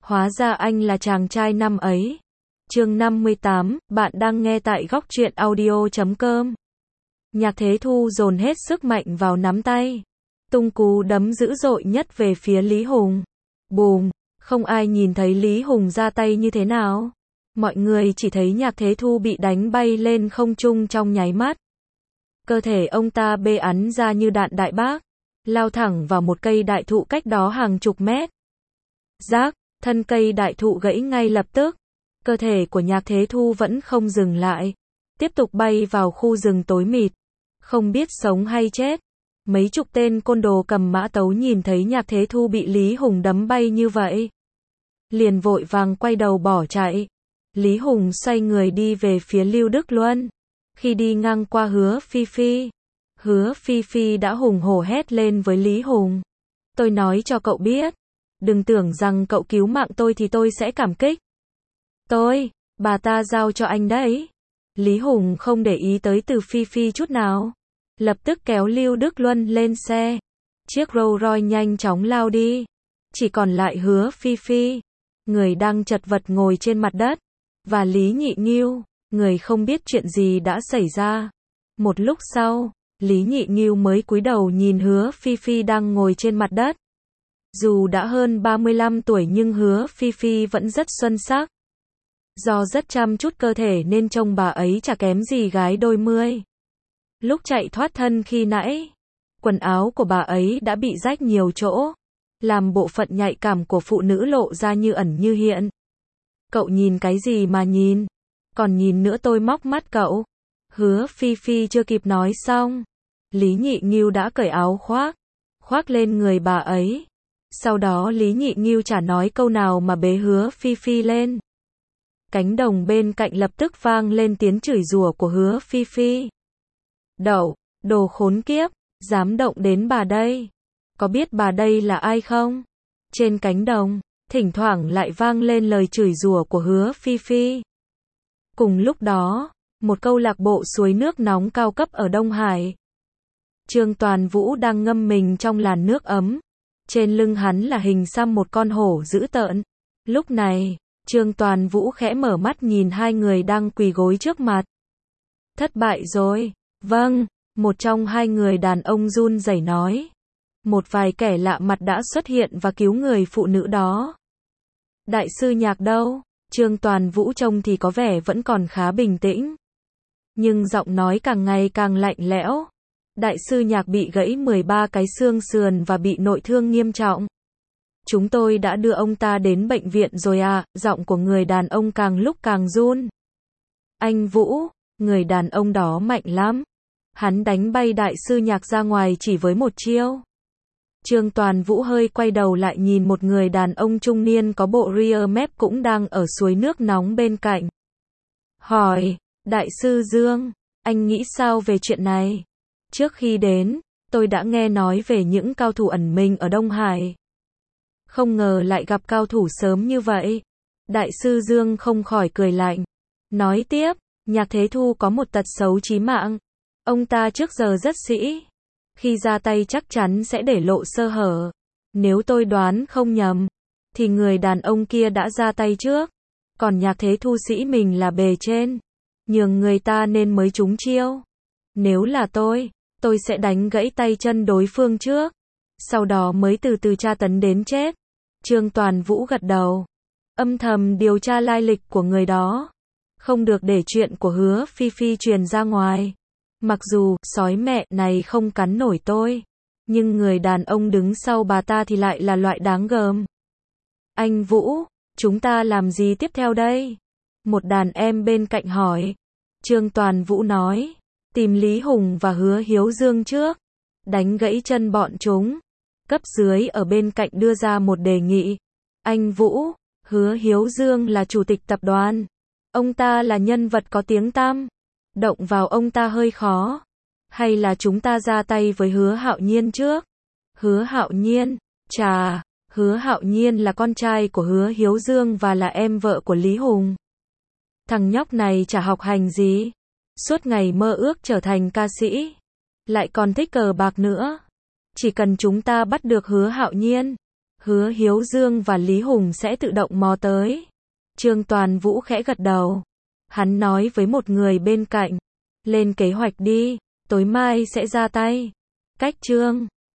Hóa ra anh là chàng trai năm ấy. Chương 58, bạn đang nghe tại góc truyện audio.com. Nhạc Thế Thu dồn hết sức mạnh vào nắm tay, tung cú đấm dữ dội nhất về phía Lý Hùng. Bùm, không ai nhìn thấy Lý Hùng ra tay như thế nào. Mọi người chỉ thấy Nhạc Thế Thu bị đánh bay lên không trung trong nháy mắt. Cơ thể ông ta bê ắn ra như đạn đại bác, lao thẳng vào một cây đại thụ cách đó hàng chục mét. Rác, thân cây đại thụ gãy ngay lập tức. Cơ thể của Nhạc Thế Thu vẫn không dừng lại, tiếp tục bay vào khu rừng tối mịt, không biết sống hay chết. Mấy chục tên côn đồ cầm mã tấu nhìn thấy Nhạc Thế Thu bị Lý Hùng đấm bay như vậy, liền vội vàng quay đầu bỏ chạy. Lý Hùng xoay người đi về phía Lưu Đức Luân. Khi đi ngang qua Hứa Phi Phi đã hùng hổ hét lên với Lý Hùng. Tôi nói cho cậu biết, đừng tưởng rằng cậu cứu mạng tôi thì tôi sẽ cảm kích. Bà ta giao cho anh đấy. Lý Hùng không để ý tới Từ Phi Phi chút nào, lập tức kéo Lưu Đức Luân lên xe. Chiếc Rolls Royce nhanh chóng lao đi, chỉ còn lại Hứa Phi Phi, người đang chật vật ngồi trên mặt đất, và Lý Nhị Nghiêu, người không biết chuyện gì đã xảy ra. Một lúc sau, Lý Nhị Nghiêu mới cúi đầu nhìn Hứa Phi Phi đang ngồi trên mặt đất. Dù đã hơn 35 tuổi nhưng Hứa Phi Phi vẫn rất xuân sắc. Do rất chăm chút cơ thể nên trông bà ấy chả kém gì gái đôi mươi. Lúc chạy thoát thân khi nãy, quần áo của bà ấy đã bị rách nhiều chỗ, làm bộ phận nhạy cảm của phụ nữ lộ ra như ẩn như hiện. Cậu nhìn cái gì mà nhìn? Còn nhìn nữa tôi móc mắt cậu. Hứa Phi Phi chưa kịp nói xong, Lý Nhị Nghiêu đã cởi áo khoác lên người bà ấy. Sau đó Lý Nhị Nghiêu chả nói câu nào mà bế Hứa Phi Phi lên. Cánh đồng bên cạnh lập tức vang lên tiếng chửi rủa của Hứa Phi Phi. Đồ khốn kiếp, dám động đến bà đây. Có biết bà đây là ai không? Trên cánh đồng, thỉnh thoảng lại vang lên lời chửi rủa của Hứa Phi Phi. Cùng lúc đó, một câu lạc bộ suối nước nóng cao cấp ở Đông Hải. Trương Toàn Vũ đang ngâm mình trong làn nước ấm. Trên lưng hắn là hình xăm một con hổ dữ tợn. Lúc này, Trương Toàn Vũ khẽ mở mắt nhìn hai người đang quỳ gối trước mặt. Thất bại rồi. Vâng, một trong hai người đàn ông run rẩy nói. Một vài kẻ lạ mặt đã xuất hiện và cứu người phụ nữ đó. Đại sư Nhạc đâu? Trương Toàn Vũ trông thì có vẻ vẫn còn khá bình tĩnh, nhưng giọng nói càng ngày càng lạnh lẽo. Đại sư Nhạc bị gãy 13 cái xương sườn và bị nội thương nghiêm trọng. Chúng tôi đã đưa ông ta đến bệnh viện rồi à, giọng của người đàn ông càng lúc càng run. Anh Vũ, người đàn ông đó mạnh lắm. Hắn đánh bay đại sư Nhạc ra ngoài chỉ với một chiêu. Trương Toàn Vũ hơi quay đầu lại nhìn một người đàn ông trung niên có bộ rear mép cũng đang ở suối nước nóng bên cạnh. Hỏi, Đại sư Dương, anh nghĩ sao về chuyện này? Trước khi đến, tôi đã nghe nói về những cao thủ ẩn mình ở Đông Hải. Không ngờ lại gặp cao thủ sớm như vậy. Đại sư Dương không khỏi cười lạnh. Nói tiếp, Nhạc Thế Thu có một tật xấu chí mạng. Ông ta trước giờ rất sĩ. Khi ra tay chắc chắn sẽ để lộ sơ hở. Nếu tôi đoán không nhầm, thì người đàn ông kia đã ra tay trước. Còn Nhạc Thế Thu sĩ mình là bề trên, nhường người ta nên mới trúng chiêu. Nếu là tôi sẽ đánh gãy tay chân đối phương trước, sau đó mới từ từ tra tấn đến chết. Trương Toàn Vũ gật đầu, âm thầm điều tra lai lịch của người đó. Không được để chuyện của Hứa Phi Phi truyền ra ngoài. Mặc dù sói mẹ này không cắn nổi tôi, nhưng người đàn ông đứng sau bà ta thì lại là loại đáng gờm. Anh Vũ, chúng ta làm gì tiếp theo đây? Một đàn em bên cạnh hỏi. Trương Toàn Vũ nói, tìm Lý Hùng và Hứa Hiếu Dương trước, đánh gãy chân bọn chúng. Cấp dưới ở bên cạnh đưa ra một đề nghị. Anh Vũ, Hứa Hiếu Dương là chủ tịch tập đoàn. Ông ta là nhân vật có tiếng tăm. Động vào ông ta hơi khó. Hay là chúng ta ra tay với Hứa Hạo Nhiên trước? Hứa Hạo Nhiên? Chà, Hứa Hạo Nhiên là con trai của Hứa Hiếu Dương và là em vợ của Lý Hùng. Thằng nhóc này chả học hành gì. Suốt ngày mơ ước trở thành ca sĩ. Lại còn thích cờ bạc nữa. Chỉ cần chúng ta bắt được Hứa Hạo Nhiên, Hứa Hiếu Dương và Lý Hùng sẽ tự động mò tới. Trương Toàn Vũ khẽ gật đầu. Hắn nói với một người bên cạnh. Lên kế hoạch đi, tối mai sẽ ra tay. Cách Trương